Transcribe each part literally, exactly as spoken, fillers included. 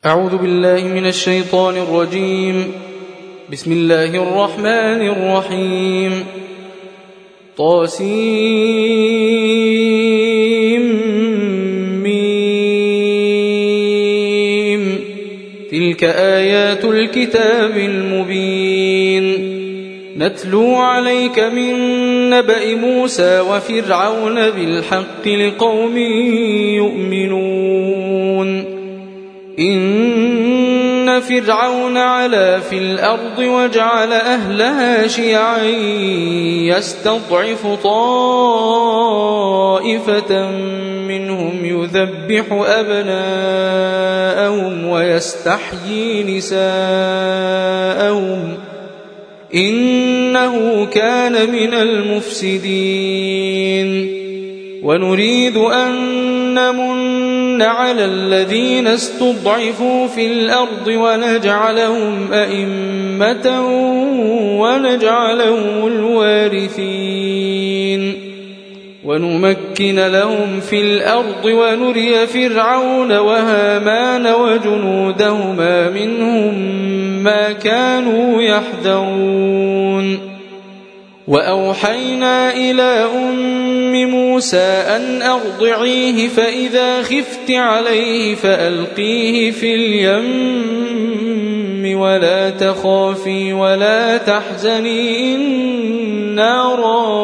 أعوذ بالله من الشيطان الرجيم. بسم الله الرحمن الرحيم. طاسيم. تلك آيات الكتاب المبين. نتلو عليك من نبأ موسى وفرعون بالحق لقوم يؤمنون. إن فرعون علا في الأرض وجعل أهلها شيعا يستضعف طائفة منهم يذبح أبناءهم ويستحيي نساءهم إنه كان من المفسدين. ونريد أن نمن على الذين استضعفوا في الأرض ونجعلهم أئمة ونجعلهم الوارثين ونمكن لهم في الأرض ونري فرعون وهامان وجنودهما منهم ما كانوا يحذرون. وأوحينا إلى أم موسى أن أرضعيه فإذا خفت عليه فألقيه في اليم ولا تخافي ولا تحزني إنا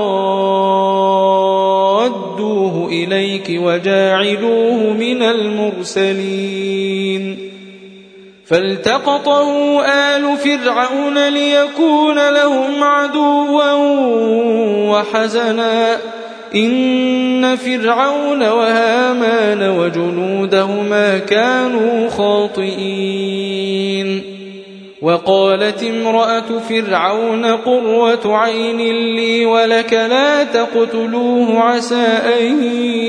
رادوه إليك وجاعلوه من المرسلين. فالتقطه آل فرعون ليكون لهم عدوا وحزنا إن فرعون وهامان وجنودهما كانوا خاطئين. وقالت امرأة فرعون قرة عين لي ولك لا تقتلوه عسى أن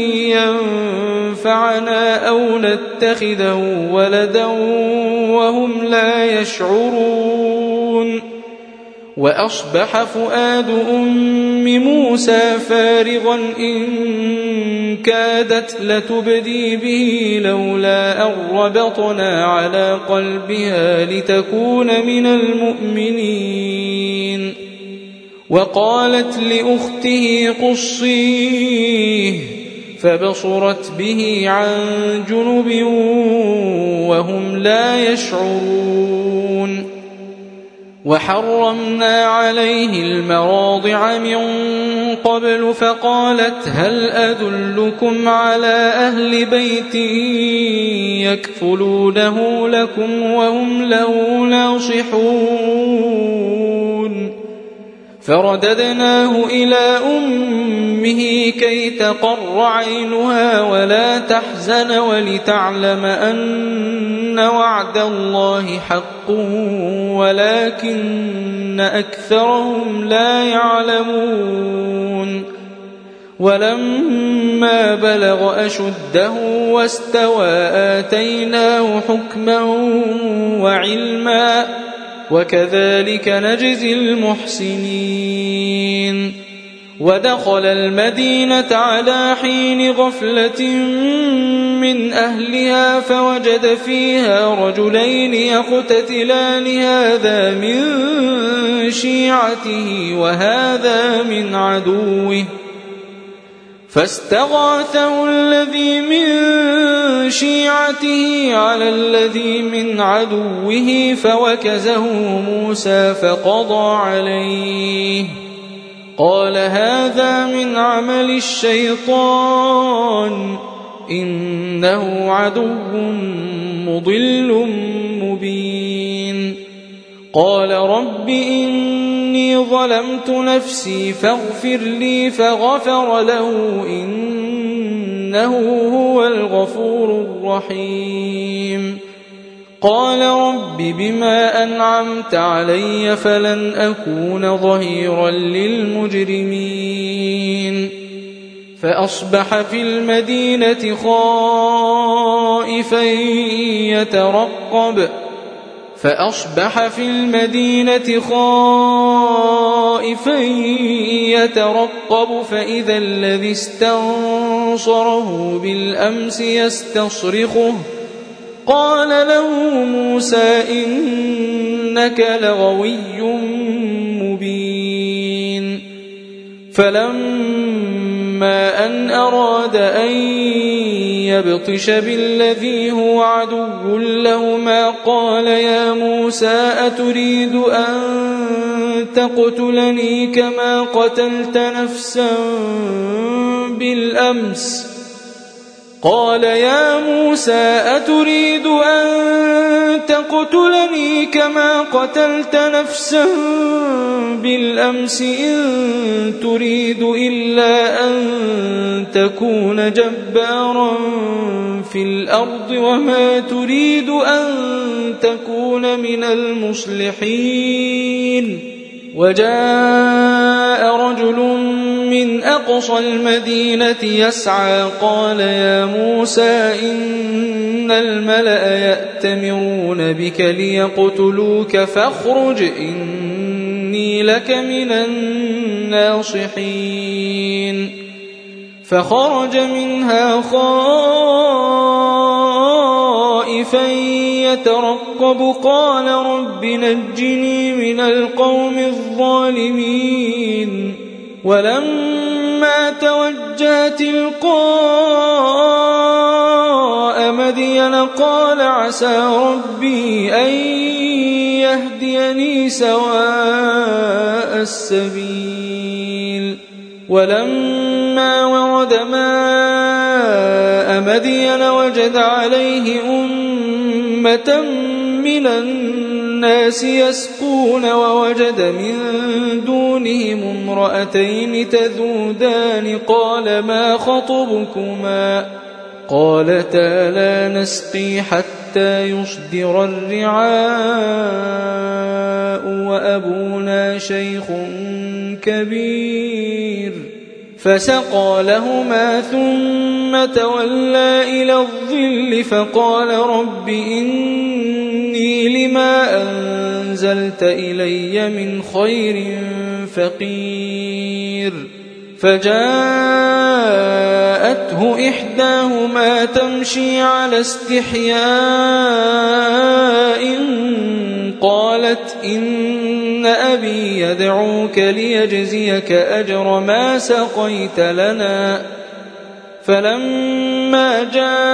ينفعنا أو نتخذه ولدا وهم لا يشعرون. وأصبح فؤاد أم موسى فارغا إن كادت لتبدي به لولا أن ربطنا على قلبها لتكون من المؤمنين. وقالت لأخته قصيه فبصرت به عن جنب وهم لا يشعرون. وحرمنا عليه المراضع من قبل فقالت هل أدلكم على أهل بيت يكفلونه لكم وهم له ناصحون. فرددناه إلى أمه كي تقر عينها ولا تحزن ولتعلم أن وعد الله حق ولكن أكثرهم لا يعلمون. ولما بلغ أشده واستوى آتيناه حكما وعلما وكذلك نجزي المحسنين. ودخل المدينة على حين غفلة من أهلها فوجد فيها رجلين يقتتلان هذا من شيعته وهذا من عدوه فاستغاثه الذي من شيعته على الذي من عدوه فوكزه موسى فقضى عليه. قال هذا من عمل الشيطان إنه عدو مضل مبين. قال رب إني ظلمت نفسي فاغفر لي فغفر له إنه هو الغفور الرحيم. قال رب بما أنعمت علي فلن أكون ظهيرا للمجرمين. فأصبح في المدينة خائفا يترقب فأصبح في المدينة خائفا يترقب فإذا الذي استنصره بالأمس يستصرخه قال له موسى إنك لغوي مبين فلما أن أراد أن يبطش بالذي هو عدو لهما قال يا موسى أتريد أن تقتلني كما قتلت نفسا بالأمس قال يا موسى أتريد أن تقتلني كما قتلت نفسا بالأمس إن تريد إلا أن تكون جبارا في الأرض وما تريد أن تكون من المصلحين وجاء رجل من أقصى المدينة يسعى قال يا موسى إن الملأ يأتمرون بك ليقتلوك فاخرج إني لك من الناصحين فخرج منها خائفا يترقب قال رب نجني من القوم الظالمين ولما توجه تلقاء مدين قال عسى ربي أن يهديني سواء السبيل ولما ورد ماء مدين وجد عليه أمة من الناس يسقون ووجد من دونهم امرأتين تذودان قال ما خطبكما قالتا لا نسقي حتى يصدر الرعاء وأبونا شيخ كبير فسقى لهما ثم تولى إلى الظل فقال رب إني لما أنزلت إلي من خير فقير فجاءته إحداهما تمشي على استحياء قالت إن أبي يدعوك ليجزيك أجر ما سقيت لنا فلما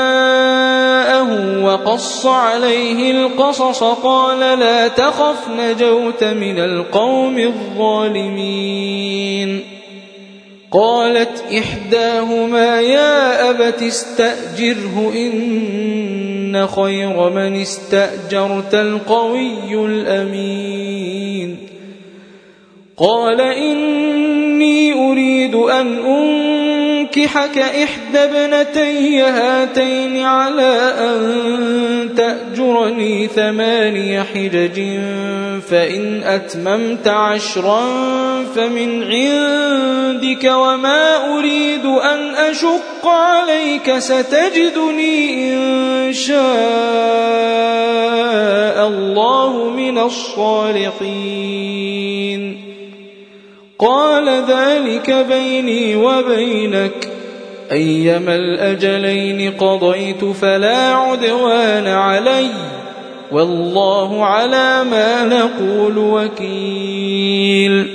جاءه وقص عليه القصص قال لا تخف نجوت من القوم الظالمين قالت إحداهما يا أبت استأجره إن خير من استأجرت القوي الأمين قال إني أريد أن أنكحك إحدى ابنتي هاتين على أن تأجرني ثماني حجج فإن أتممت عشرا فمن عندك وما أريد أن أشق عليك ستجدني إن شاء الله من الصالحين قال ذلك بيني وبينك أيما الأجلين قضيت فلا عدوان علي والله على ما نقول وكيل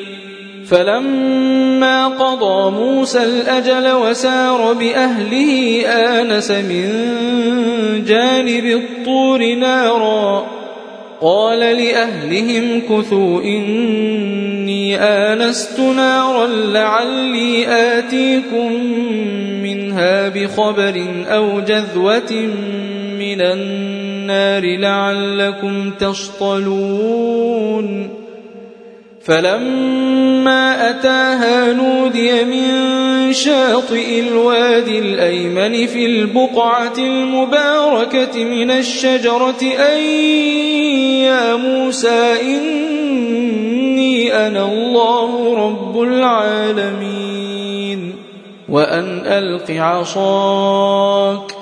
فلما قضى موسى الأجل وسار بأهله آنس من جانب الطور نارا قال لأهلهم كثوا إني آنست نارا لعلي آتيكم منها بخبر أو جذوة من النار لعلكم تصطلون فلما أتاها نودي من شاطئ الوادي الأيمن في البقعة المباركة من الشجرة أن يا موسى إني أنا الله رب العالمين وأن ألق عصاك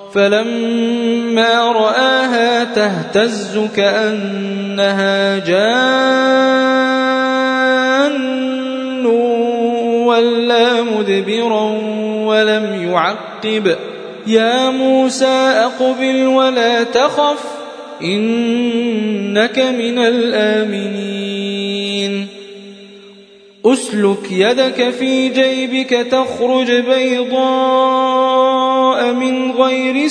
فلما رآها تهتز كأنها جان ولا مدبرا ولم يعقب يا موسى أقبل ولا تخف إنك من الآمنين أسلك يدك في جيبك تخرج بيضاء من غير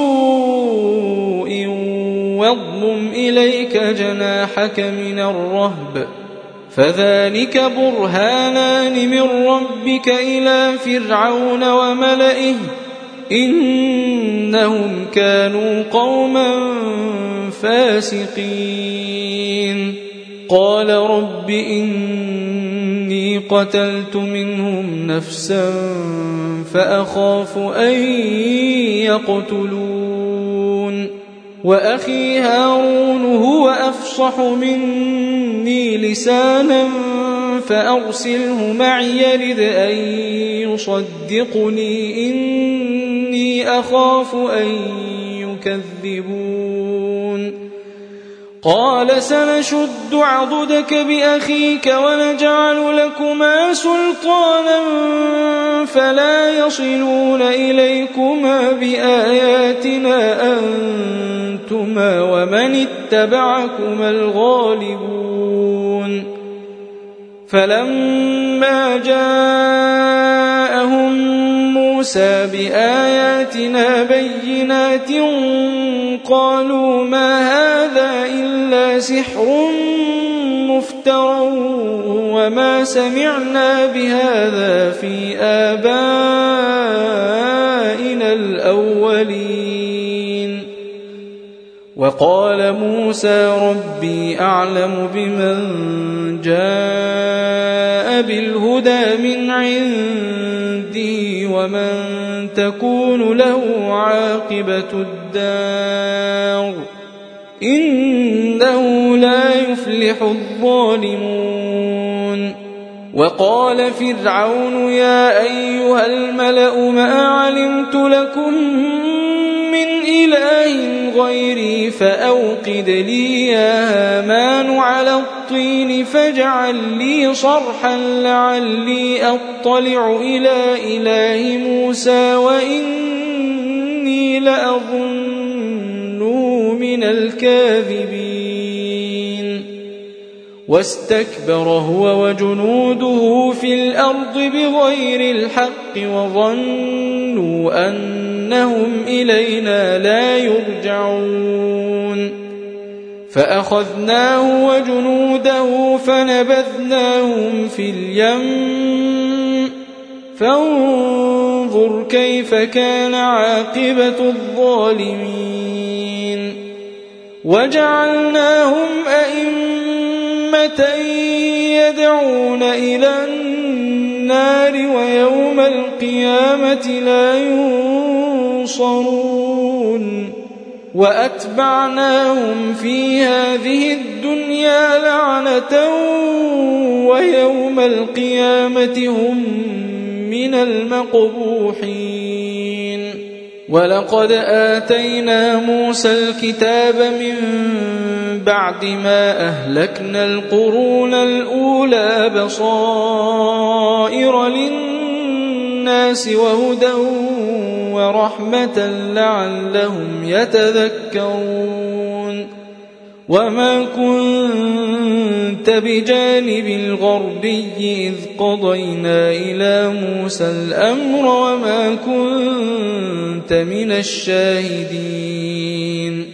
سوء واضمم إليك جناحك من الرهب فذلك برهانان من ربك إلى فرعون وملئه إنهم كانوا قوما فاسقين قال رب إني قتلت منهم نفسا فأخاف أن يقتلون وأخي هارون هو أفصح مني لسانا فأرسله معي يرد أن يصدقني إني أخاف أن يكذبون قال سنشد عضدك بأخيك ونجعل لكما سلطانا فلا يصلون إليكما بآياتنا أنتما ومن اتبعكما الغالبون فلما جاءهم موسى بآياتنا بينات قالوا ما هذا إلا سحر مفترى وما سمعنا بهذا في آبائنا الأولين وقال موسى ربي أعلم بمن جاء بالهدى من عندي ومن تكون له عاقبة الدار إنه لا يفلح الظالمون وقال فرعون يا أيها الملأ ما علمت لكم من إله غيري فأوقد لي يا هامان على الطين فاجعل لي صرحا لعلي أطلع إلى إله موسى وإني لأظنه من الكاذبين واستكبر هو وجنوده في الأرض بغير الحق وظنوا أنهم إلينا لا يرجعون فأخذناه وجنوده فنبذناهم في اليم فانظر كيف كان عاقبة الظالمين وجعلناهم أئمة يدعون إلى النار ويوم القيامة لا ينصرون وأتبعناهم في هذه الدنيا لعنة ويوم القيامة هم من المقبوحين ولقد آتينا موسى الكتاب من بعد ما أهلكنا القرون الأولى بصائر للناس وهدى ورحمة لعلهم يتذكرون وما كنت بجانب الغربي إذ قضينا إلى موسى الأمر وما كنت من الشاهدين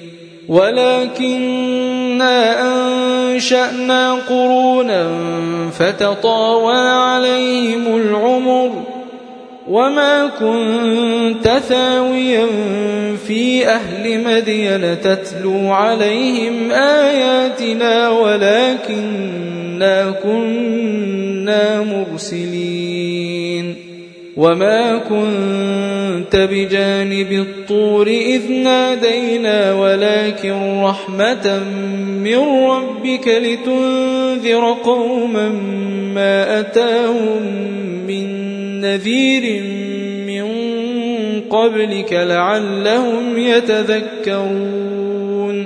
ولكننا أنشأنا قرونا فتطاول عليهم العمر وما كنت ثاويا في أهل مدين تتلو عليهم آياتنا ولكننا كنا مرسلين وما كنت بجانب الطور إذ نادينا ولكن رحمة من ربك لتنذر قوما ما أتاهم من نذير من قبلك لعلهم يتذكرون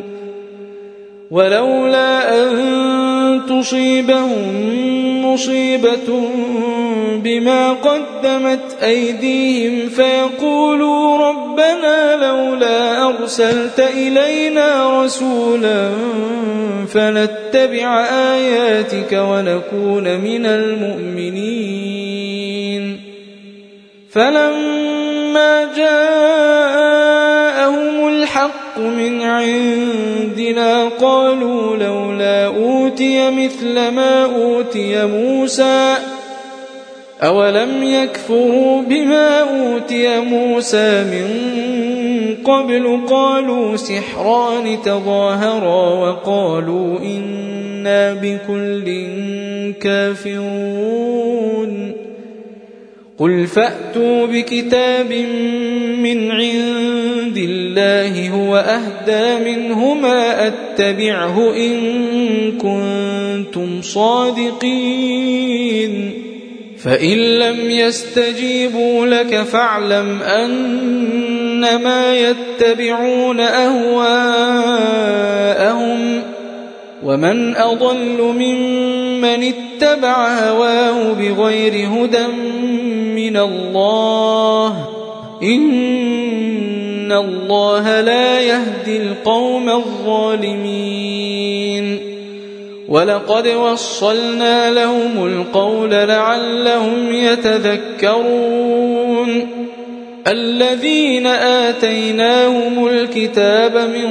ولولا أن تصيبهم مصيبة بما قدمت أيديهم فيقولوا ربنا لولا أرسلت إلينا رسولا فنتبع آياتك ونكون من المؤمنين. فلما جاءهم الحق من عندنا قالوا لولا أوتي مثل ما أوتي موسى أولم يكفروا بما أوتي موسى من قبل قالوا سحران تظاهرا وقالوا إنا بكل كافرون. قل فأتوا بكتاب من عند الله هو أهدى منهما أتبعه إن كنتم صادقين. فإن لم يستجيبوا لك فاعلم أنما يتبعون أهواءهم ومن أضل ممن اتبع هواه بغير هدى من الله إن الله لا يهدي القوم الظالمين. ولقد وصلنا لهم القول لعلهم يتذكرون. الذين آتيناهم الكتاب من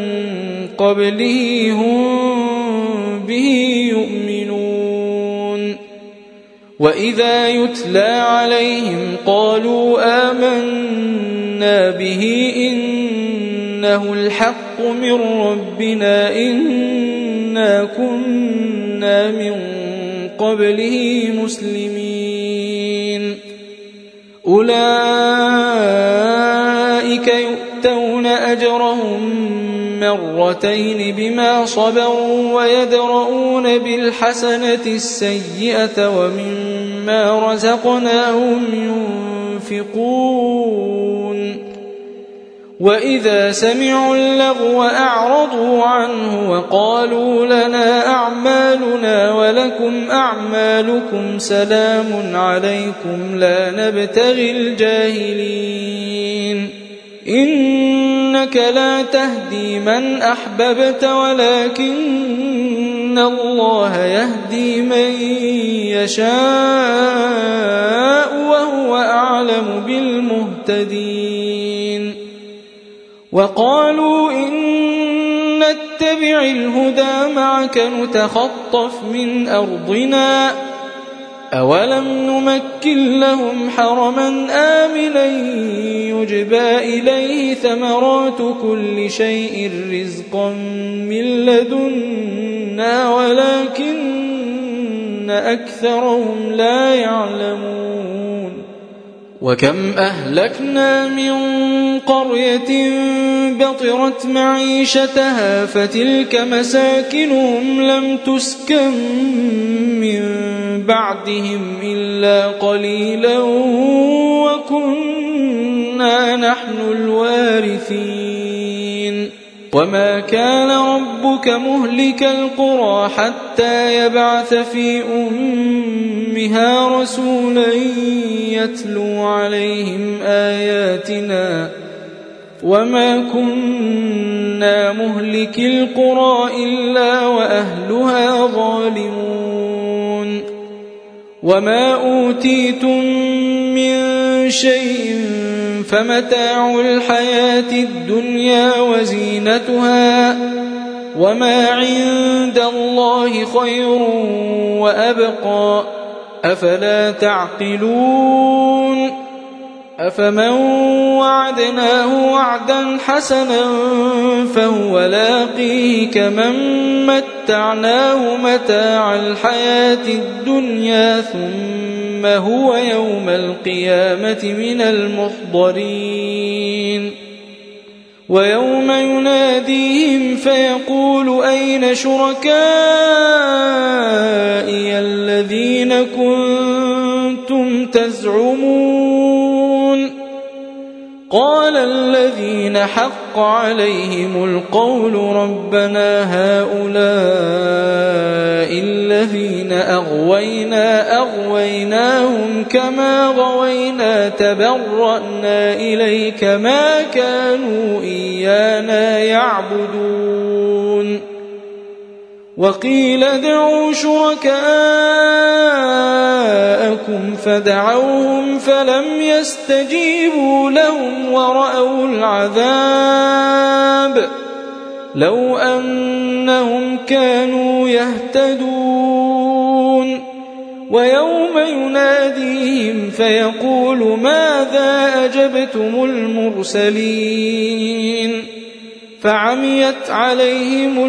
قبله هم به يؤمنون. وإذا يتلى عليهم قالوا آمنا به إنه الحق من ربنا إنا كنا من قبله مسلمين. أولئك يؤتون أجرهم مرتين بما صبروا ويدرؤون بالحسنة السيئة ومما رزقناهم ينفقون. وإذا سمعوا اللغو أعرضوا عنه وقالوا لنا أعمالنا ولكم أعمالكم سلام عليكم لا نبتغي الجاهلين. إنك لا تهدي من أحببت ولكن الله يهدي من يشاء وهو أعلم بالمهتدين. وقالوا إن نتبع الهدى معك نتخطف من أرضنا أولم نمكن لهم حرما آمنا يجبى إليه ثمرات كل شيء رزقا من لدنا ولكن أكثرهم لا يعلمون. وكم أهلكنا من قرية بطرت معيشتها فتلك مساكنهم لم تسكن من بعدهم إلا قليلا وكنا نحن الوارثين. وما كان ربك مهلك القرى حتى يبعث في أمها رسولا يتلو عليهم آياتنا وما كنا مهلك القرى إلا وأهلها ظالمون. وما أوتيتم من شيء فمتاع الحياة الدنيا وزينتها وما عند الله خير وأبقى أفلا تعقلون. أفمن وعدناه وعدا حسنا فهو لاقيه كمن متعناه متاع الحياة الدنيا ثم هو يوم القيامة من المحضرين. ويوم يناديهم فيقول أين شركائي الذين كنتم تزعمون قال الذين حق عليهم القول ربنا هؤلاء الذين أغوينا أغويناهم كما غوينا إنا تبرأنا إليك ما كانوا إيانا يعبدون وقيل ادعوا شركاءكم فدعوهم فلم يستجيبوا لهم ورأوا العذاب لو أنهم كانوا يهتدون ويوم يناديهم فيقول ماذا أجبتم المرسلين فعميت عليهم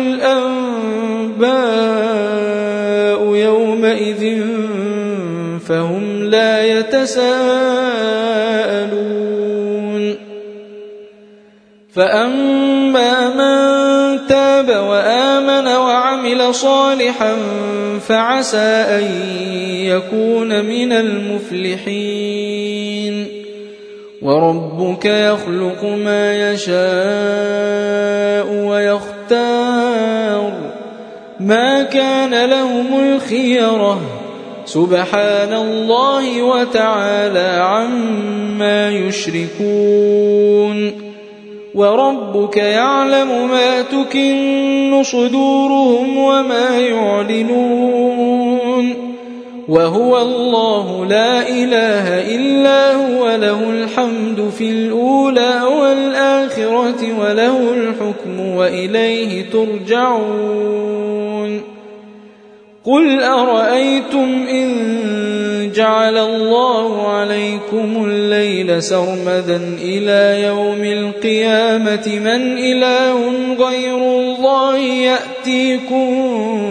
الأنباء يومئذ فهم لا يتساءلون فأما من تاب وآمن وعمل صالحا فعسى أن يكون من المفلحين وربك يخلق ما يشاء ويختار ما كان لهم الخيرة سبحان الله وتعالى عما يشركون وربك يعلم ما تكن صدورهم وما يعلنون وهو الله لا إله إلا هو له الحمد في الأولى والآخرة وله الحكم وإليه ترجعون قل أرأيتم إن جعل الله عليكم الليل سرمدا إلى يوم القيامة من إله غير الله يأتيكم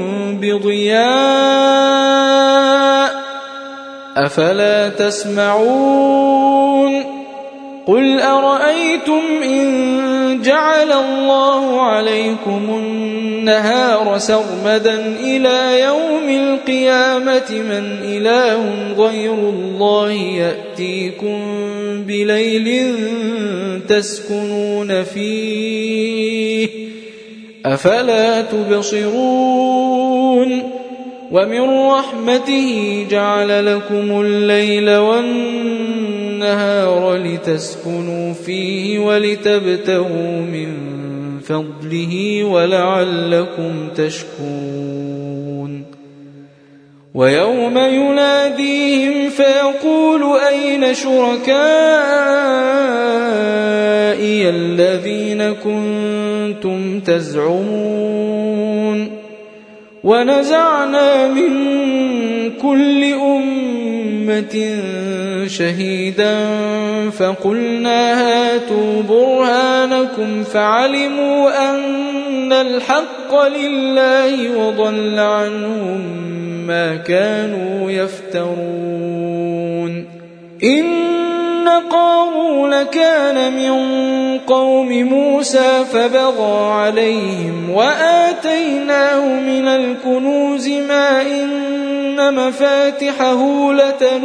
بضياء أفلا تسمعون قل أرأيتم إن جعل الله عليكم النهار سرمدا إلى يوم القيامة من إله غير الله يأتيكم بليل تسكنون فيه أفلا تبصرون ومن رحمته جعل لكم الليل والنهار لتسكنوا فيه ولتبتغوا من فضله ولعلكم تشكرون ويوم يناديهم فيقول أين شركائي الذين كنتم تزعمون ونزعنا من كل أمة شهيدا فقلنا هاتوا برهانكم فعلموا أن الحق لله وضل عنهم ما كانوا يفترون إن قارون كان من قوم موسى فبغى عليهم وآتيناه من الكنوز ما إن مفاتحه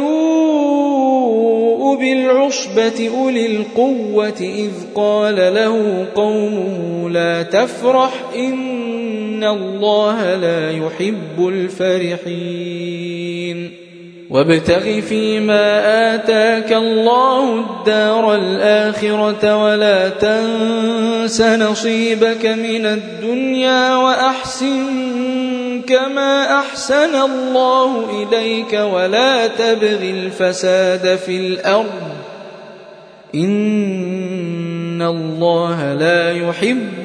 لتنوء بالعصبة أولي القوة إذ قال له قومه لا تفرح إن الله لا يحب الفرحين وابتغ فيما آتاك الله الدار الآخرة ولا تنس نصيبك من الدنيا وأحسن كما أحسن الله إليك ولا تبغ الفساد في الأرض إن الله لا يحب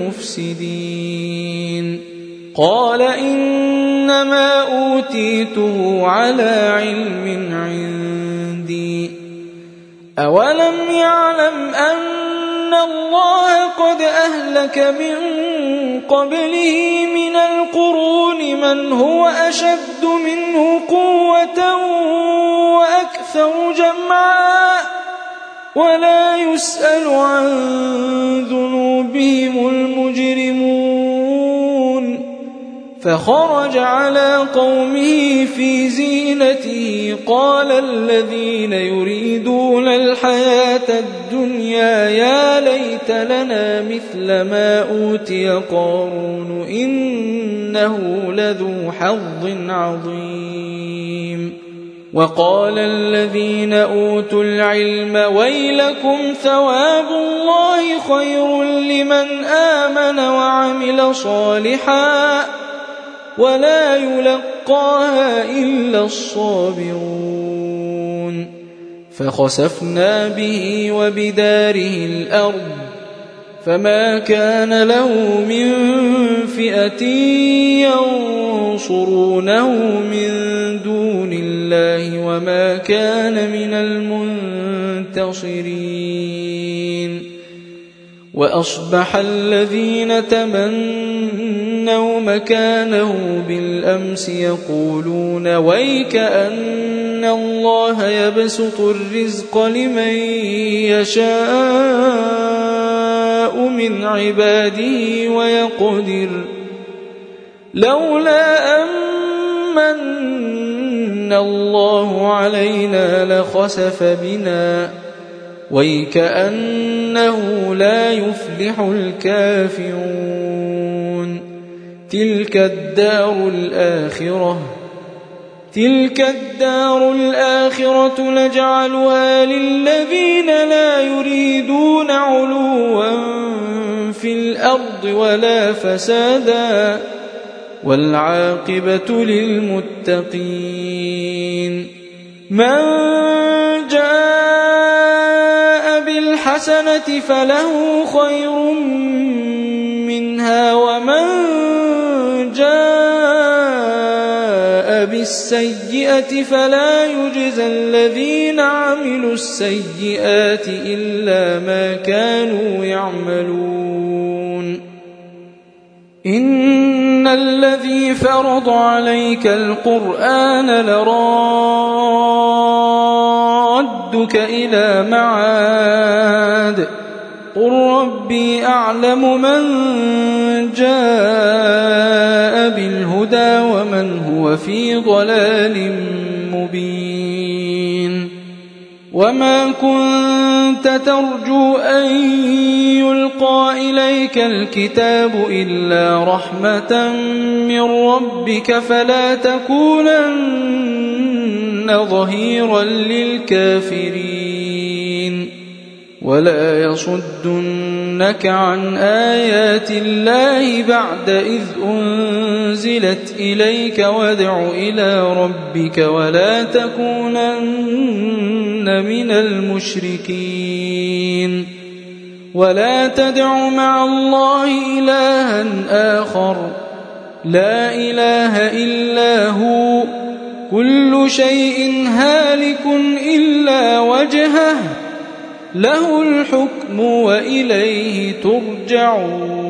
المفسدين قال إنما أوتيته على علم عندي أولم يعلم أن الله قد أهلك من قبله من القرون من هو أشد منه قوة وأكثر جمعا ولا يسأل عن ذنوبهم المجرمون فخرج على قومه في زينته قال الذين يريدون الحياة الدنيا يا ليت لنا مثل ما أوتي قارون إنه لذو حظ عظيم وقال الذين أوتوا العلم ويلكم ثواب الله خير لمن آمن وعمل صالحا ولا يلقاها إلا الصابرون فخسفنا به وبداره الأرض فما كان له من فئة ينصرونه من دون الله وما كان من المنتصرين وأصبح الذين تمنوا مكانه بالأمس يقولون ويك أن الله يبسط الرزق لمن يشاء من عباده ويقدر لولا أمن الله علينا لخسف بنا ويكأنه لا يفلح الكافرون تلك الدار الآخرة تلك الدار الآخرة نجعلها للذين لا يريدون علوا في الأرض ولا فسادا والعاقبة للمتقين من جاء بالحسنة فله خير منها ومن جاء بالسيئة فلا يجزى الذين عملوا السيئات إلا ما كانوا يعملون إن الذي فرض عليك القرآن لرادك إلى معاد قل ربي أعلم من جاء بالهدى ومن هو في ضلال مبين وما كنت ترجو أن يلقى إليك الكتاب إلا رحمة من ربك فلا تكونن ظهيرا للكافرين ولا يصدنك عن آيات الله بعد إذ أنزلت إليك وادع إلى ربك ولا تكونن من المشركين ولا تدع مع الله إلها آخر لا إله إلا هو كل شيء هالك إلا وجهه له الحكم وإليه ترجعون